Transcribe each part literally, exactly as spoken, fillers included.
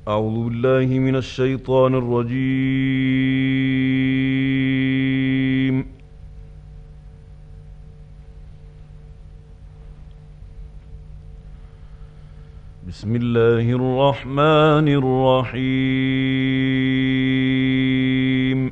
أعوذ بالله من الشيطان الرجيم. بسم الله الرحمن الرحيم.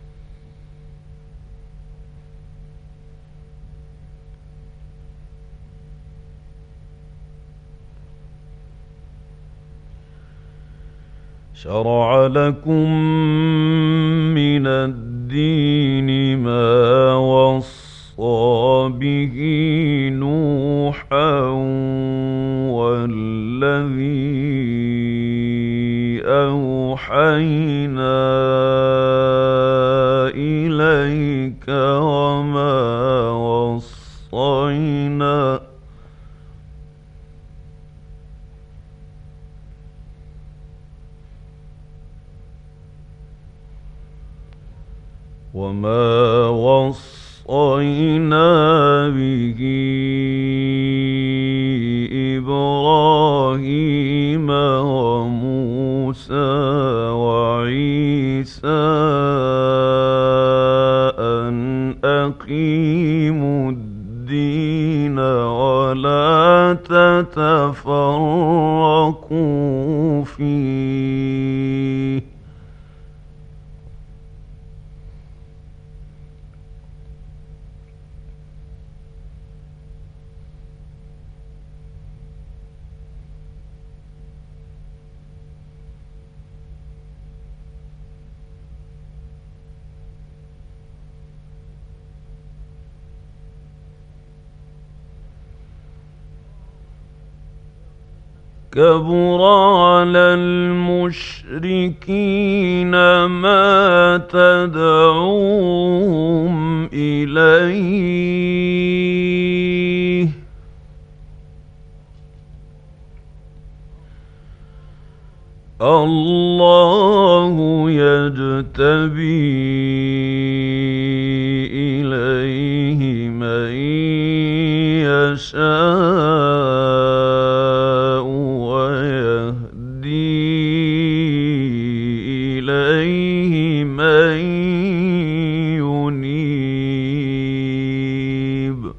شرع لكم من الدين ما وصى به نوحا والذي أوحينا إليك وما وصينا وما وصينا به إبراهيم وموسى وعيسى أن أقيموا الدين ولا تتفرقوا فيه كبر على المشركين ما تدعوهم إليه الله يجتبي إليه من يشاء ويهدي إليه من ينيب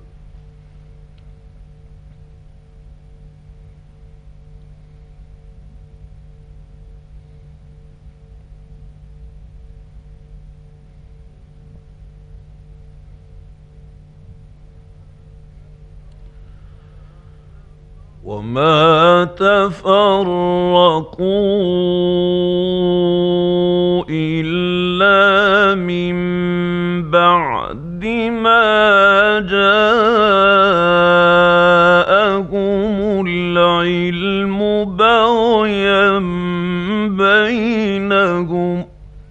وما تفرقوا إلا من بعد ما جاءهم العلم بغيا بينهم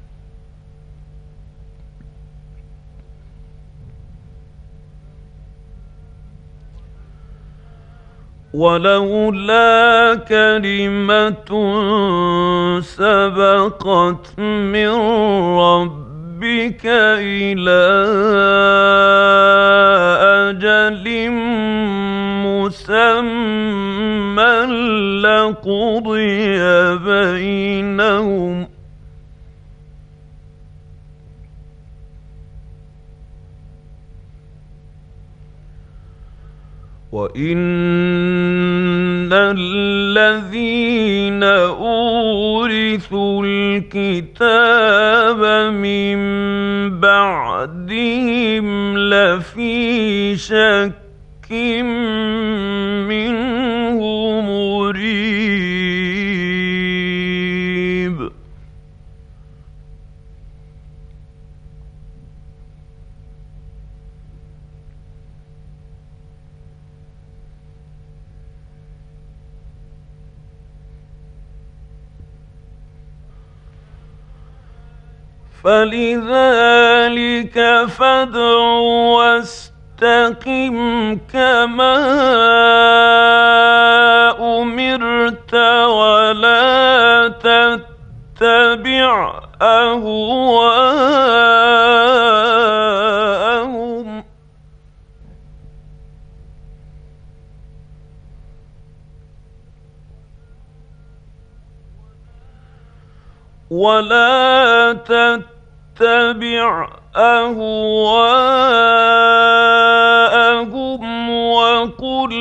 ولولا كلمة سبقت من ربك إلى أجل مسمى لقضي بينهم وَإِنَّ الَّذِينَ أُورِثُوا الْكِتَابَ مِن بَعْدِهِمْ لَفِي شَكٍّ مِّنْهُ مُرِيبٍ فلذلك فادع واستقم كما أمرت ولا تتبع أهواءهم ولا تتبع أهواءهم وقل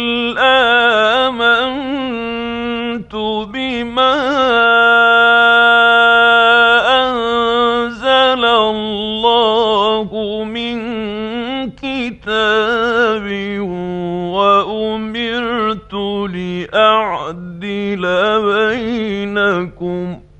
آمنت بما أنزل الله من كتاب وأمرت لأعدل بينكم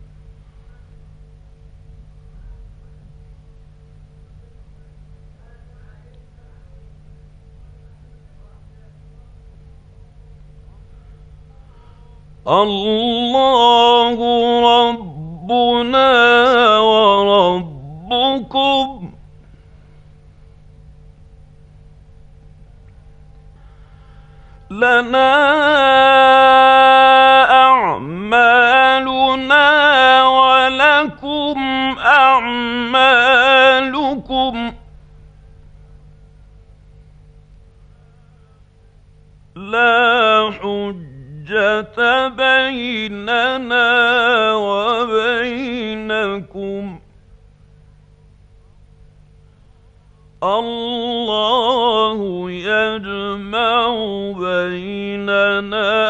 الله ربنا وربكم لنا أعمالنا ولكم أعمالكم لا حجة بيننا وبينكم الله يجمع بيننا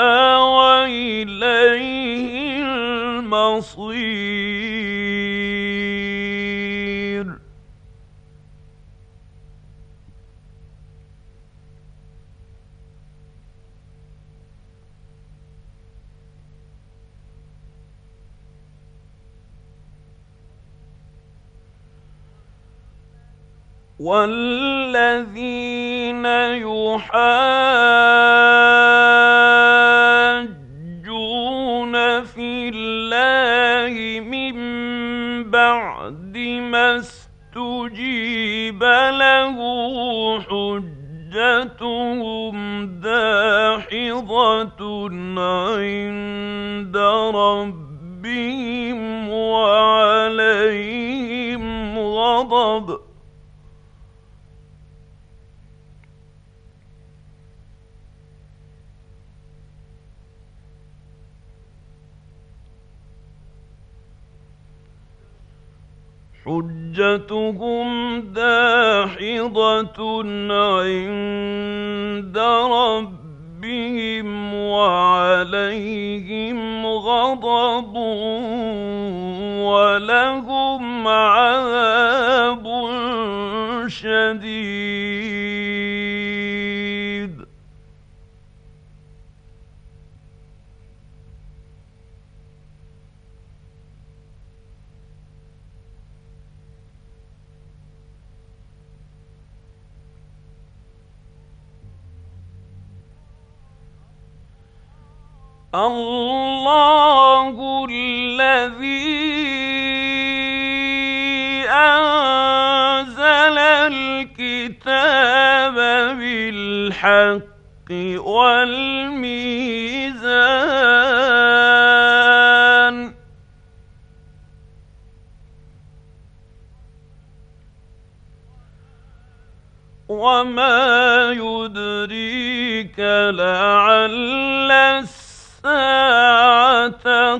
وإليه المصير والذين يحاجون في الله من بعد ما استجيب له حجتهم داحضة عند ربهم وعليهم غضب حجتهم داحضة عند ربهم وعليهم غضب ولهم عذاب شديد الله الذي أنزل الكتاب بالحق والميزان وما يدريك لعل الساعة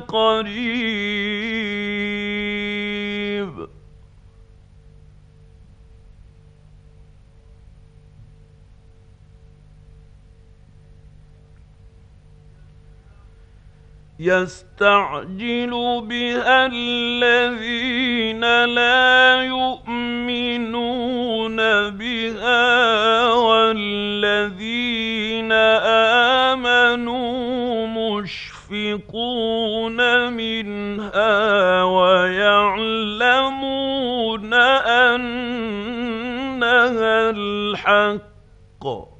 قريب يستعجل بها الذين لا يؤمنون بها والذين آمنوا مشفقون منها ويعلمون أنها الحق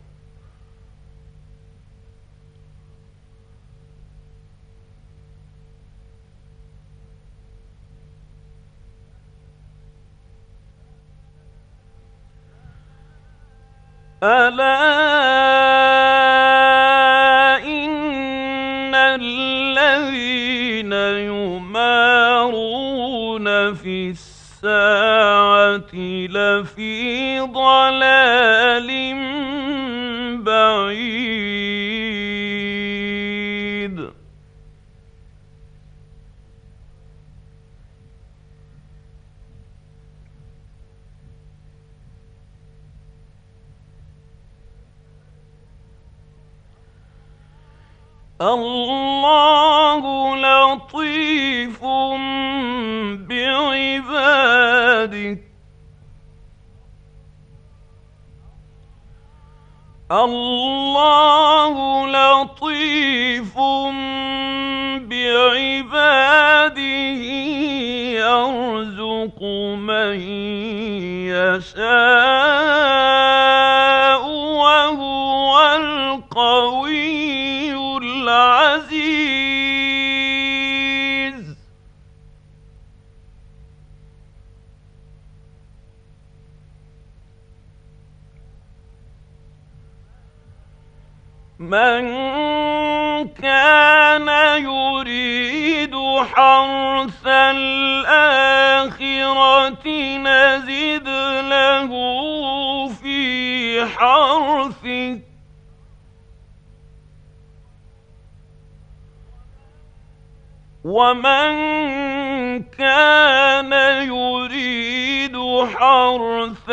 ألا إن الذين يمارون في الساعة لفي ضلال بعيد الله لطيف بعباده الله لطيف بعباده يرزق من يشاء وهو القوي العزيز. من كان يريد حرث الآخرة نزد له في حرثه ومن كان يريد حرث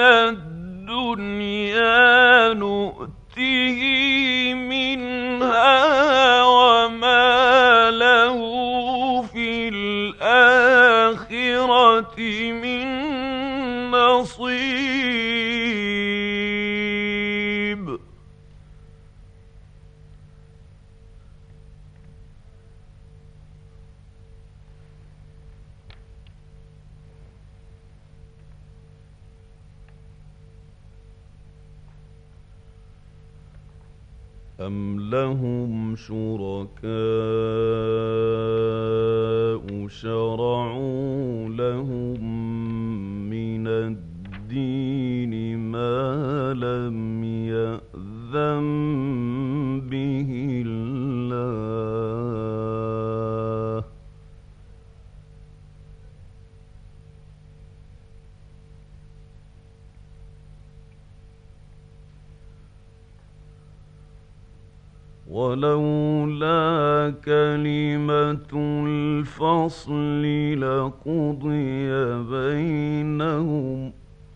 الدنيا نؤته منها وما له في الآخرة من نصيب. أم لهم شركاء شرعوا لهم من الدين ما لم يأذن به الله ولولا كلمة الفصل لقضي بينهم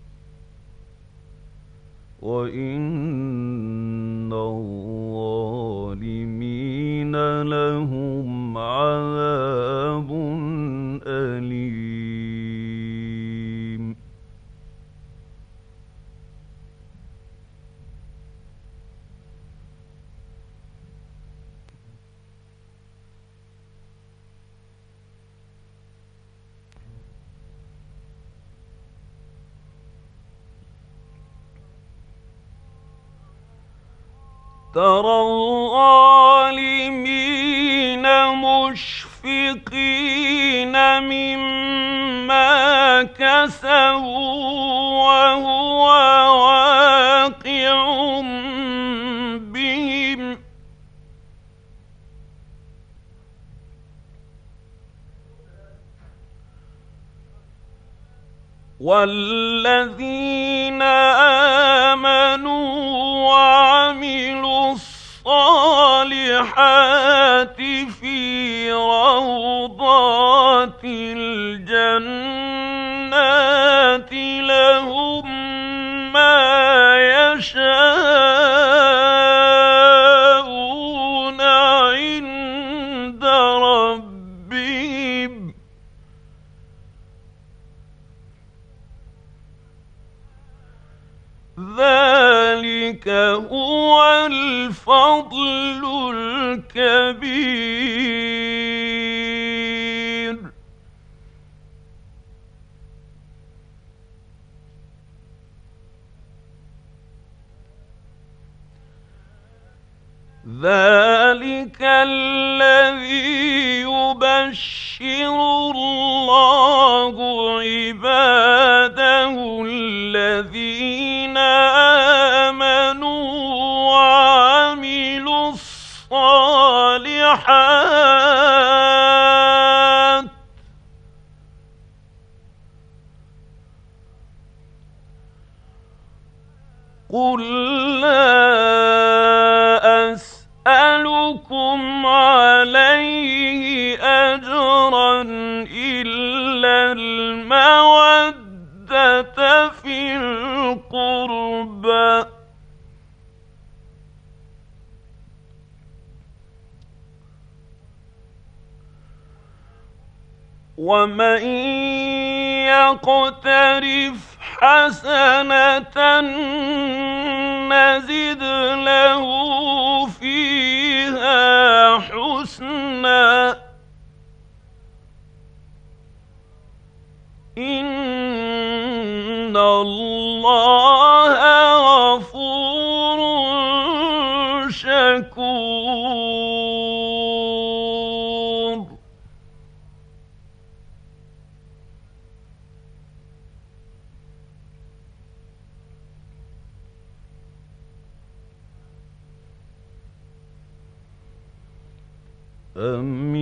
وإن الظالمين لهم عذاب أليم. ترى الظالمين مشفقين مما كسبوا وهو واقع بهم والذين آمنوا وعملوا الصالحات في روضات الجنات لهم ما يشاءون عند ربهم ذلك هو الفضل الكبير. ذلك الذي يبشر الله عباده الذين آمنوا وعملوا الصالحات قل لا أسألكم عليه أجرا إلا المودة في القربى ومن يقترف حسنة نزد له فيها حسنا إن الله غفور شكور. أم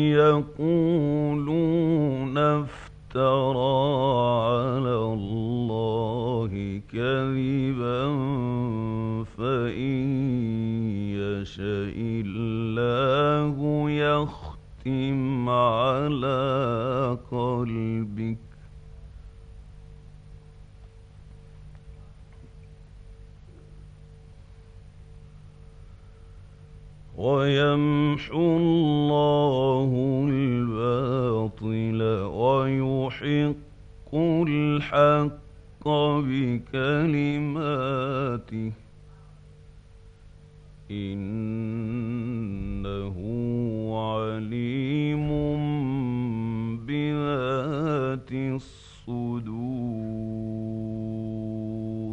يقولون افترى على الله كذبا فإن يشاء الله يختم على قلبك ويمحو الله الباطل ويحق الحق بكلماته إنه عليم بذات الصدور.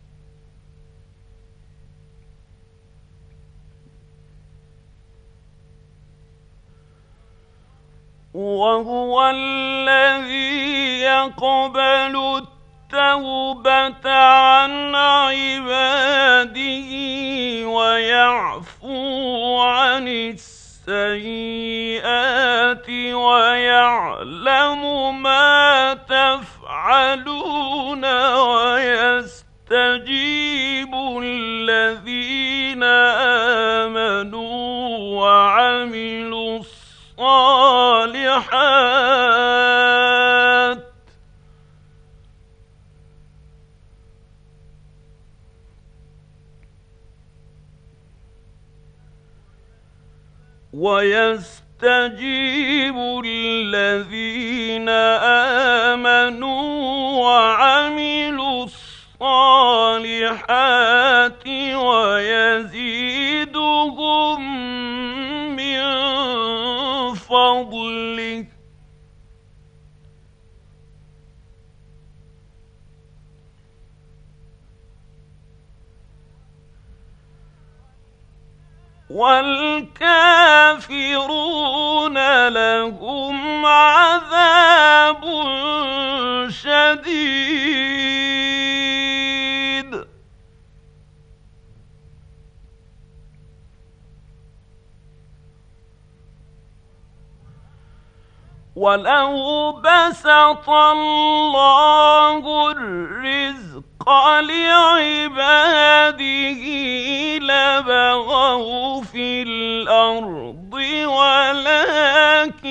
وهو الذي يقبل التوبة عن عباده ويعفو عن السيئات ويعلم ما تفعلون ويستجيب الذين آمنوا وعملوا الصالحات ويستجيب الذين آمنوا وعملوا الصالحات ويزيدهم من فضله والكافرون لهم عذاب شديد. ولو بسط الله الرزق لعباده لبغوا في الأرض ولكن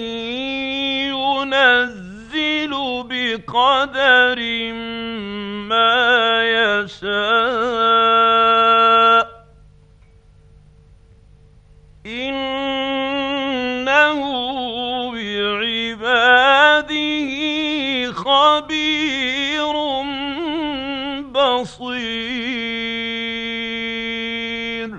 ينزل بقدر ما يشاء إنه بعباده خبير بصير.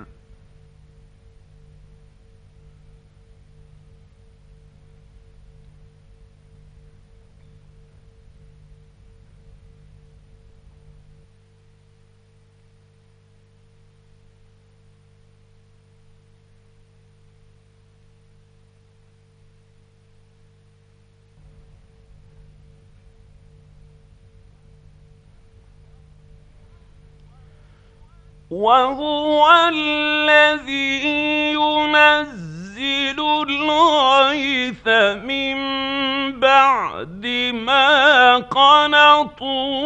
وهو الذي ينزل الغيث من بعد ما قنطوا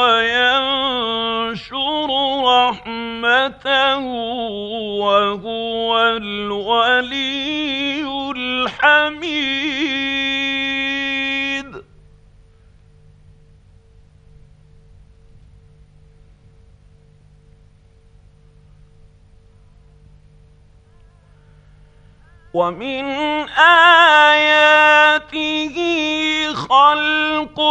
وينشر رحمته وهو الولي الحميد. ومن آياته خلق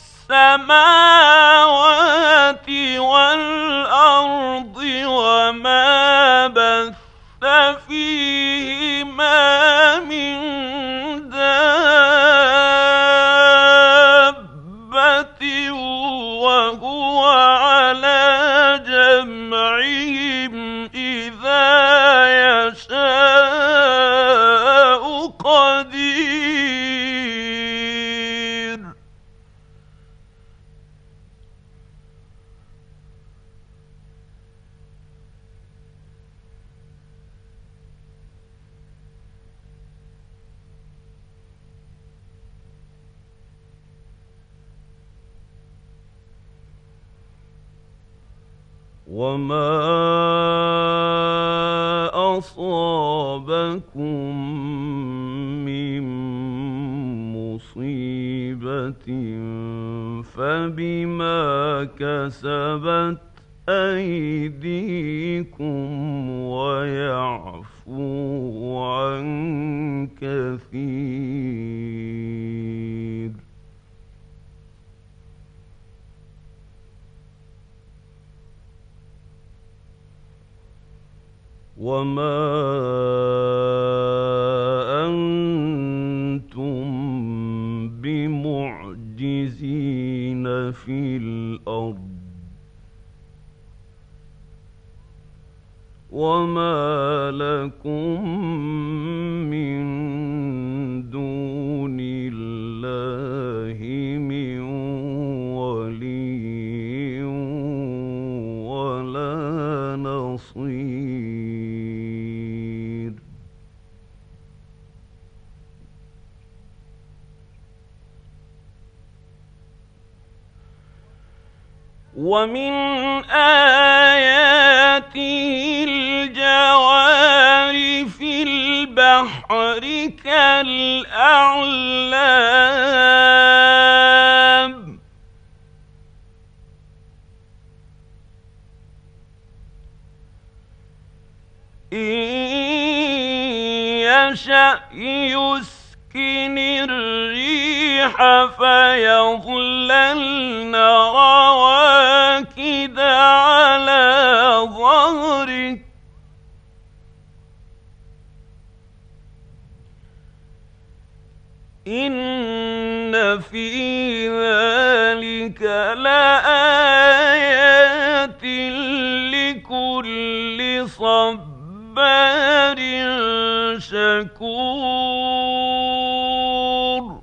السماوات والأرض وما بث فيهما من دابة وهو على جمعهم إذا يشاء قدير. وما أصابكم من مصيبة فبما كسبت أيديكم ويعفو عن كثير. وما أنتم بمعجزين في الأرض وما لكم من دون الله من ولي ولا نصير. ومن آياته الجوار في البحر كالأعلام إن يشأ يسكن الريح فيظللن رواكد على ظهره إن في ذلك لآيات لكل صبار شكور.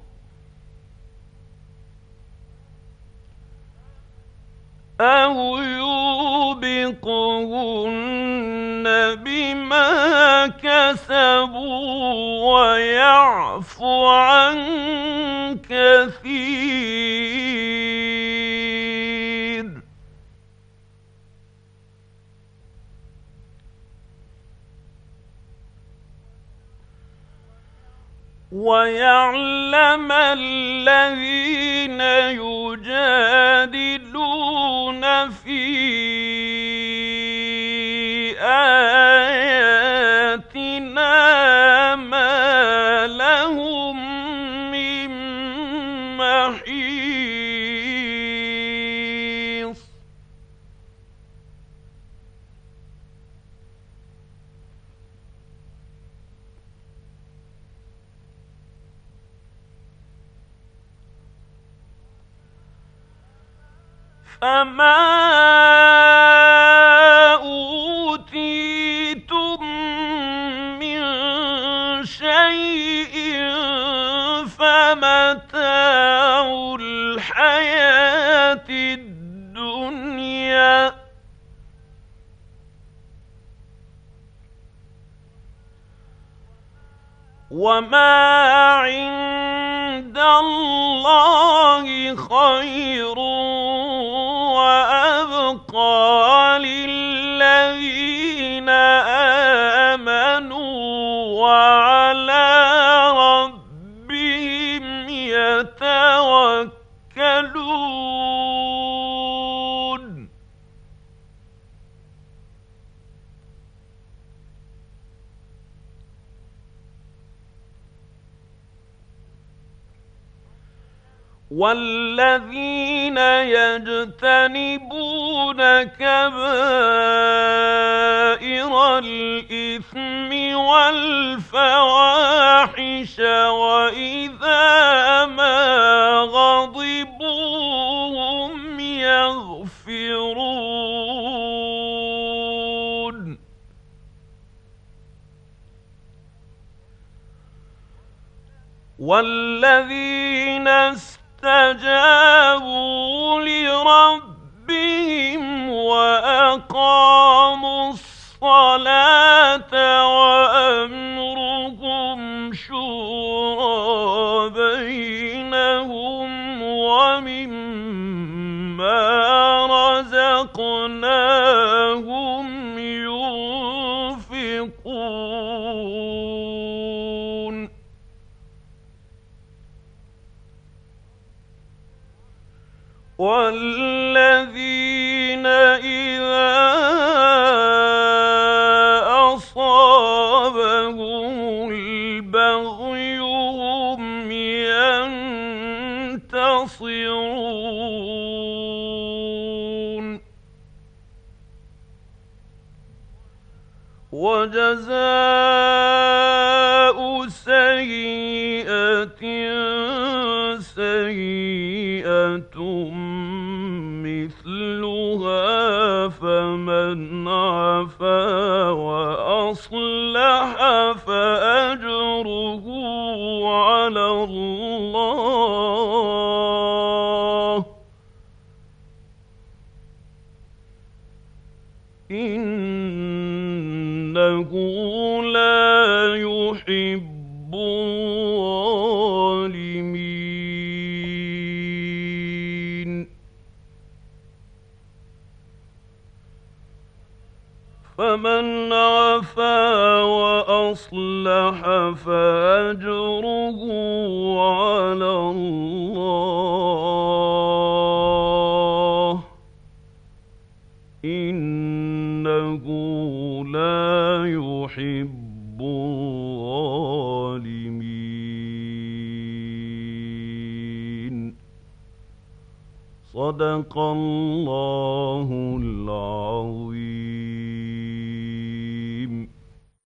أو يوبقهن بما كسبوا ويعفو عن كثير. ويعلم الذين يجادلون في آياتنا ما لهم من محيص. فما أوتيتم من شيء فمتاع الحياة الدنيا وما عند الله خير وأبقى للذين آمنوا وعلى ربهم يتوكلون. والذين يجتنبون كبائر الإثم والفواحش وإذا ما غضبوا هم يغفرون والذين استجابوا لربهم وأقاموا الصلاة وأمرهم شورى بينهم ومما رزقناهم ينفقون والذين إذا أصابهم البغي هم ينتصرون وجزاء سيئة سيئة مثلها فمن عفا وأصلح فأجره على الله إنه لا يحب الظالمين فمن عفا وأصلح فأجره على الله إنه لا يحب الظالمين صدق الله العظيم.